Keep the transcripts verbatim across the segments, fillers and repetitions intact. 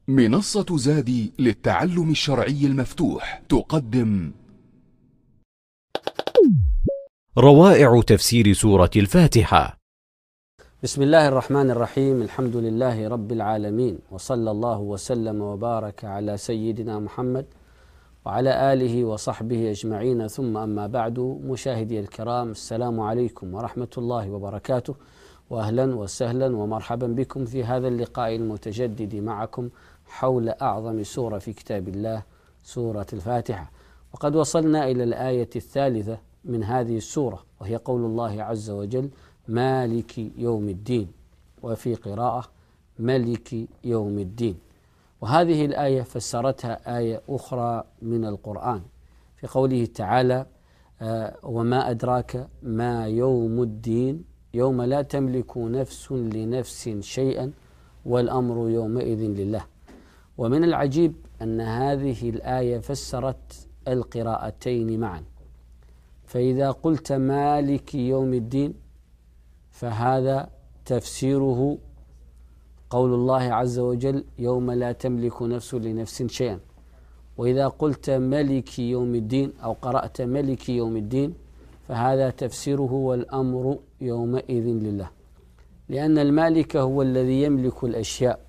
منصة زادي للتعلم الشرعي المفتوح تقدم روائع تفسير سورة الفاتحة. بسم الله الرحمن الرحيم. الحمد لله رب العالمين، وصلى الله وسلم وبارك على سيدنا محمد وعلى آله وصحبه أجمعين، ثم أما بعد. مشاهدي الكرام، السلام عليكم ورحمة الله وبركاته، وأهلا وسهلا ومرحبا بكم في هذا اللقاء المتجدد معكم حول أعظم سورة في كتاب الله، سورة الفاتحة. وقد وصلنا إلى الآية الثالثة من هذه السورة، وهي قول الله عز وجل: مالك يوم الدين، وفي قراءة ملك يوم الدين. وهذه الآية فسرتها آية أخرى من القرآن في قوله تعالى: آه وما أدراك ما يوم الدين يوم لا تملك نفس لنفس شيئا والأمر يومئذ لله. ومن العجيب أن هذه الآية فسرت القراءتين معا، فإذا قلت مالك يوم الدين فهذا تفسيره قول الله عز وجل: يوم لا تملك نفس لنفس شيئا. وإذا قلت ملك يوم الدين أو قرأت ملك يوم الدين فهذا تفسيره: والأمر يومئذ لله، لأن المالك هو الذي يملك الأشياء،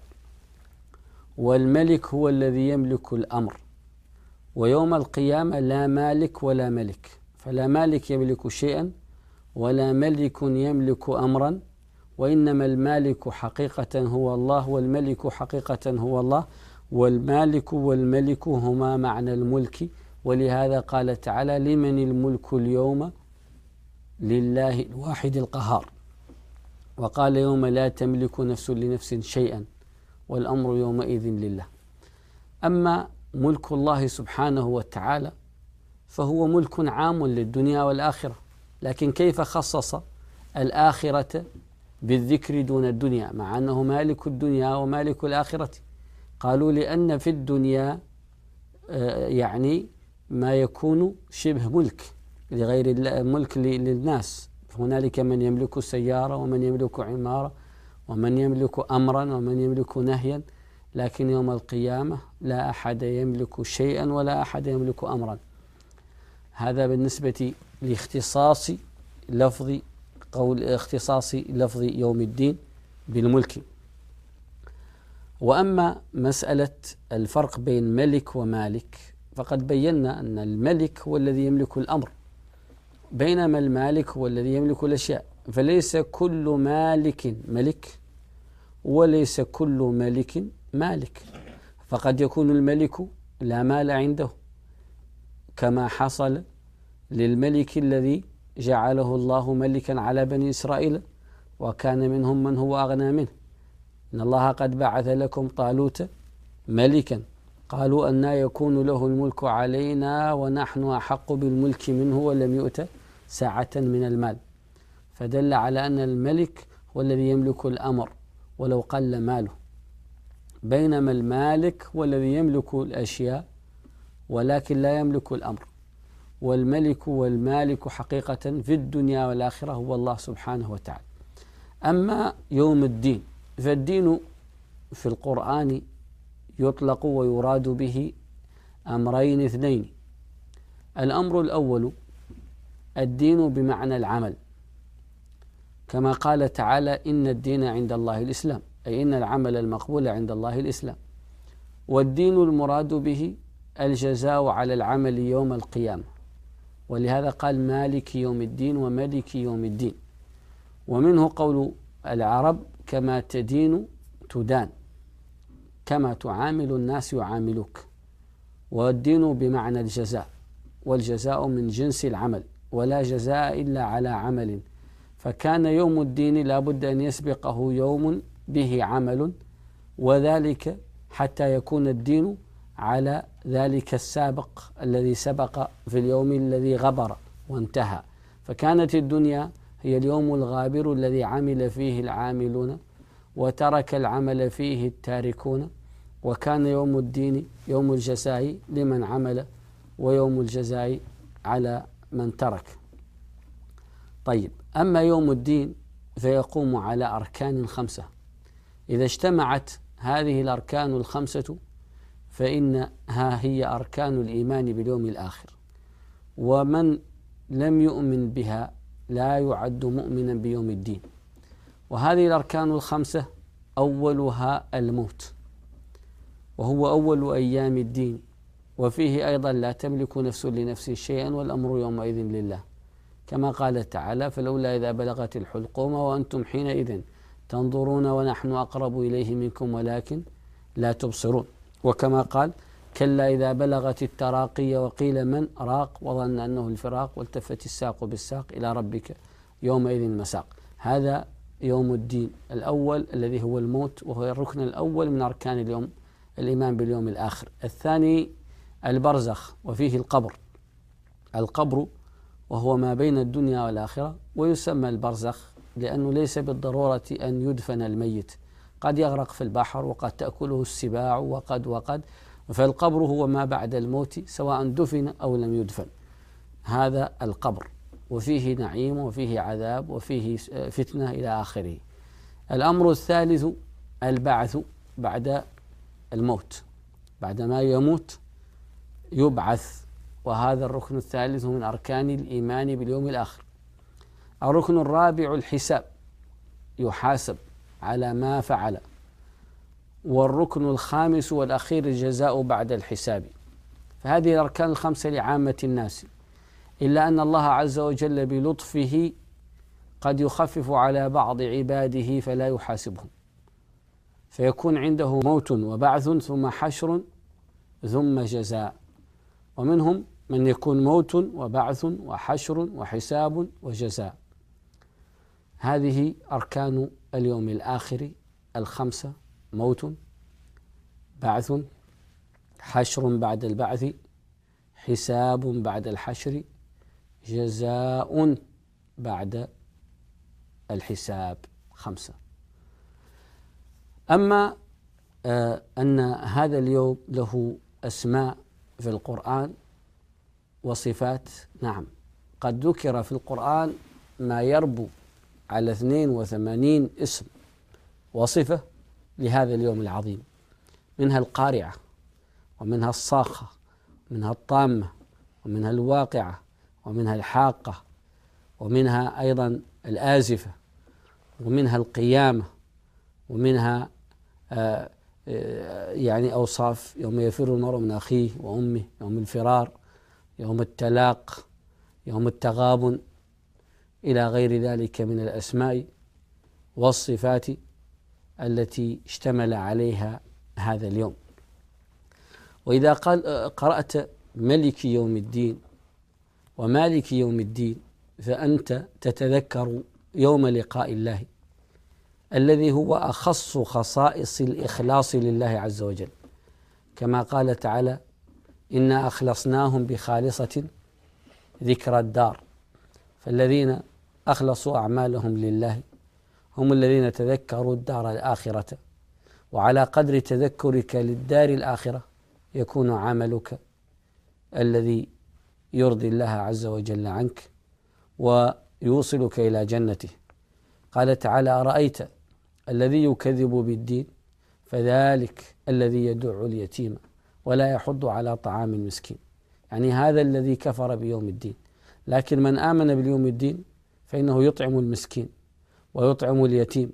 والملك هو الذي يملك الأمر. ويوم القيامة لا مالك ولا ملك، فلا مالك يملك شيئا ولا ملك يملك أمرا، وإنما المالك حقيقة هو الله، والملك حقيقة هو الله، والمالك والملك هما معنى الملك. ولهذا قال تعالى: لمن الملك اليوم؟ لله الواحد القهار. وقال: يوم لا تملك نفس لنفس شيئا والأمر يومئذ لله. أما ملك الله سبحانه وتعالى فهو ملك عام للدنيا والآخرة، لكن كيف خصص الآخرة بالذكر دون الدنيا مع أنه مالك الدنيا ومالك الآخرة؟ قالوا: لأن في الدنيا يعني ما يكون شبه ملك لغير الملك للناس، هنالك من يملك السيارة ومن يملك عمارة ومن يملك أمرا ومن يملك نهيا، لكن يوم القيامة لا أحد يملك شيئا ولا أحد يملك أمرا. هذا بالنسبة لاختصاص لفظ قول اختصاص لفظ يوم الدين بالملك. وأما مسألة الفرق بين ملك ومالك فقد بينا أن الملك هو الذي يملك الأمر، بينما المالك هو الذي يملك الأشياء. فليس كل مالك ملك وليس كل ملك مالك، فقد يكون الملك لا مال عنده، كما حصل للملك الذي جعله الله ملكا على بني إسرائيل وكان منهم من هو أغنى منه: إن الله قد بعث لكم طالوت ملكا قالوا أنى يكون له الملك علينا ونحن أحق بالملك منه ولم يؤت ساعة من المال. فدل على أن الملك هو الذي يملك الأمر ولو قل ماله، بينما المالك هو الذي يملك الأشياء ولكن لا يملك الأمر. والملك والمالك حقيقة في الدنيا والآخرة هو الله سبحانه وتعالى. أما يوم الدين فالدين في القرآن يطلق ويراد به أمرين اثنين. الأمر الأول الدين بمعنى العمل، كما قال تعالى: إن الدين عند الله الإسلام، أي إن العمل المقبول عند الله الإسلام. والدين المراد به الجزاء على العمل يوم القيامة، ولهذا قال: مالك يوم الدين وملك يوم الدين. ومنه قول العرب: كما تدين تدان، كما تعامل الناس يعاملوك. والدين بمعنى الجزاء، والجزاء من جنس العمل، ولا جزاء إلا على عمل. فكان يوم الدين لا بد أن يسبقه يوم به عمل، وذلك حتى يكون الدين على ذلك السابق الذي سبق في اليوم الذي غبر وانتهى. فكانت الدنيا هي اليوم الغابر الذي عمل فيه العاملون وترك العمل فيه التاركون، وكان يوم الدين يوم الجزاء لمن عمل ويوم الجزاء على من ترك. طيب، أما يوم الدين فيقوم على أركان خمسة، إذا اجتمعت هذه الأركان الخمسة فإنها هي أركان الإيمان باليوم الآخر، ومن لم يؤمن بها لا يعد مؤمنا بيوم الدين. وهذه الأركان الخمسة أولها الموت، وهو أول أيام الدين، وفيه أيضا لا تملك نفس لنفس شيئا والأمر يومئذ لله، كما قال تعالى: فلولا إذا بلغت الحلقوم وأنتم حينئذ تنظرون ونحن أقرب إليه منكم ولكن لا تبصرون. وكما قال: كلا إذا بلغت التراقي وقيل من راق وظن أنه الفراق والتفت الساق بالساق إلى ربك يومئذ المساق. هذا يوم الدين الأول الذي هو الموت، وهو الركن الأول من أركان اليوم الإيمان باليوم الآخر. الثاني البرزخ، وفيه القبر. القبر وهو ما بين الدنيا والآخرة، ويسمى البرزخ لأنه ليس بالضرورة أن يدفن الميت، قد يغرق في البحر وقد تأكله السباع وقد وقد فالقبر هو ما بعد الموت سواء دفن أو لم يدفن. هذا القبر، وفيه نعيم وفيه عذاب وفيه فتنة إلى آخره. الأمر الثالث البعث بعد الموت، بعدما يموت يبعث، وهذا الركن الثالث من أركان الإيمان باليوم الآخر. الركن الرابع الحساب، يحاسب على ما فعل. والركن الخامس والأخير الجزاء بعد الحساب. فهذه الأركان الخمسة لعامة الناس، إلا أن الله عز وجل بلطفه قد يخفف على بعض عباده فلا يحاسبهم، فيكون عنده موت وبعث ثم حشر ثم جزاء. ومنهم من يكون موت وبعث وحشر وحساب وجزاء. هذه أركان اليوم الآخر الخمسة: موت، بعث، حشر بعد البعث، حساب بعد الحشر، جزاء بعد الحساب. خمسة. أما آه أن هذا اليوم له أسماء في القرآن وصفات، نعم، قد ذكر في القرآن ما يربو على اثنين وثمانين اسم وصفة لهذا اليوم العظيم، منها القارعة، ومنها الصاخة، ومنها الطامة، ومنها الواقعة، ومنها الحاقة، ومنها أيضا الآزفة، ومنها القيامة، ومنها آه يعني أوصاف: يوم يفر المرء من أخيه وأمه، يوم الفرار، يوم التلاق، يوم التغابن، إلى غير ذلك من الأسماء والصفات التي اشتمل عليها هذا اليوم. وإذا قال قرأت ملك يوم الدين ومالك يوم الدين فأنت تتذكر يوم لقاء الله الذي هو أخص خصائص الإخلاص لله عز وجل، كما قال تعالى: إنا أخلصناهم بخالصة ذكر الدار. فالذين أخلصوا أعمالهم لله هم الذين تذكروا الدار الآخرة، وعلى قدر تذكرك للدار الآخرة يكون عملك الذي يرضي الله عز وجل عنك ويوصلك إلى جنته. قال تعالى: أرأيت الذي يكذب بالدين فذلك الذي يدع اليتيم ولا يحض على طعام المسكين. يعني هذا الذي كفر بيوم الدين، لكن من آمن باليوم الدين فإنه يطعم المسكين ويطعم اليتيم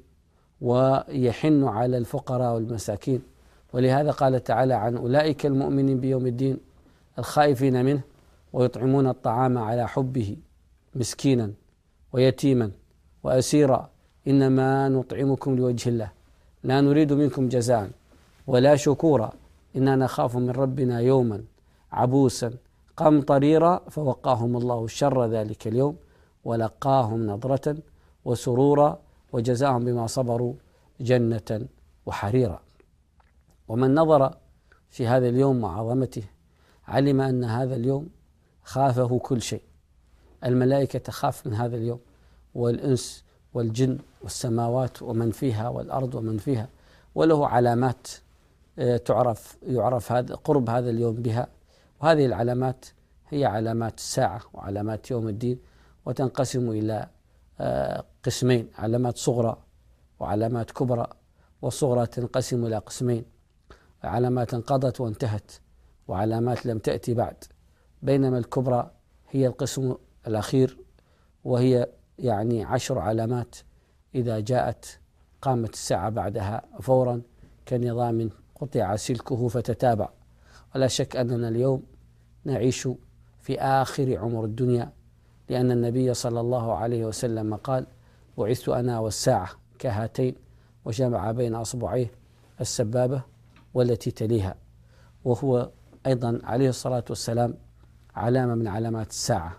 ويحن على الفقراء والمساكين. ولهذا قال تعالى عن أولئك المؤمنين بيوم الدين الخائفين منه ويطعمون الطعام على حبه مسكينا ويتيما وأسيرا إنما نطعمكم لوجه الله لا نريد منكم جزاء ولا شكورا إنا نخاف من ربنا يوما عبوسا قمطريرا فوقاهم الله شر ذلك اليوم ولقاهم نضرة وسرورا وجزاهم بما صبروا جنة وحريرا. ومن نظر في هذا اليوم وعظمته علم أن هذا اليوم خافه كل شيء. الملائكة تخاف من هذا اليوم، والإنس والجن والسماوات ومن فيها والأرض ومن فيها، وله علامات تعرف يعرف هذا قرب هذا اليوم بها. وهذه العلامات هي علامات الساعة وعلامات يوم الدين، وتنقسم إلى قسمين: علامات صغرى وعلامات كبرى. والصغرى تنقسم إلى قسمين: علامات انقضت وانتهت، وعلامات لم تأتي بعد، بينما الكبرى هي القسم الأخير، وهي يعني عشر علامات إذا جاءت قامت الساعة بعدها فورا كنظام قطع سلكه فتتابع. ولا شك أننا اليوم نعيش في آخر عمر الدنيا، لأن النبي صلى الله عليه وسلم قال: بعثت أنا والساعة كهاتين، وجمع بين أصبعيه السبابة والتي تليها، وهو أيضا عليه الصلاة والسلام علامة من علامات الساعة.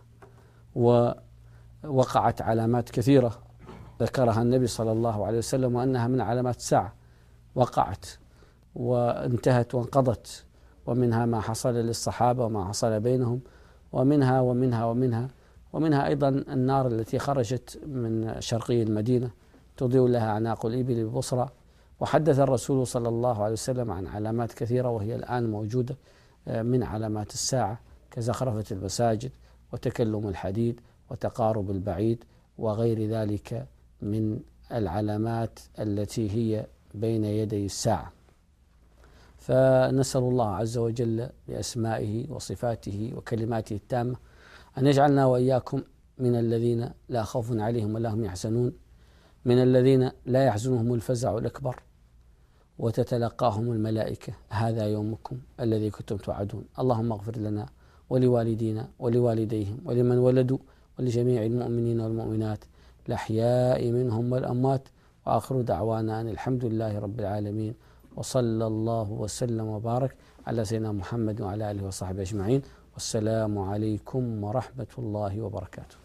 ووقعت علامات كثيرة ذكرها النبي صلى الله عليه وسلم وأنها من علامات الساعة، وقعت وانتهت وانقضت، ومنها ما حصل للصحابة وما حصل بينهم، ومنها ومنها ومنها ومنها أيضا النار التي خرجت من شرقي المدينة تضيء لها أعناق الإبل ببصرى. وحدث الرسول صلى الله عليه وسلم عن علامات كثيرة وهي الآن موجودة من علامات الساعة، كزخرفة المساجد وتكلم الحديد وتقارب البعيد وغير ذلك من العلامات التي هي بين يدي الساعة. فنسأل الله عز وجل بأسمائه وصفاته وكلماته التامة أن يجعلنا وإياكم من الذين لا خوف عليهم ولا هم يحزنون، من الذين لا يحزنهم الفزع الأكبر وتتلقاهم الملائكة: هذا يومكم الذي كنتم توعدون. اللهم اغفر لنا ولوالدينا ولوالديهم ولمن ولدوا ولجميع المؤمنين والمؤمنات الأحياء منهم والأموات، وآخر دعوانا أن الحمد لله رب العالمين، وصلى الله وسلم وبارك على سيدنا محمد وعلى آله وصحبه أجمعين، والسلام عليكم ورحمة الله وبركاته.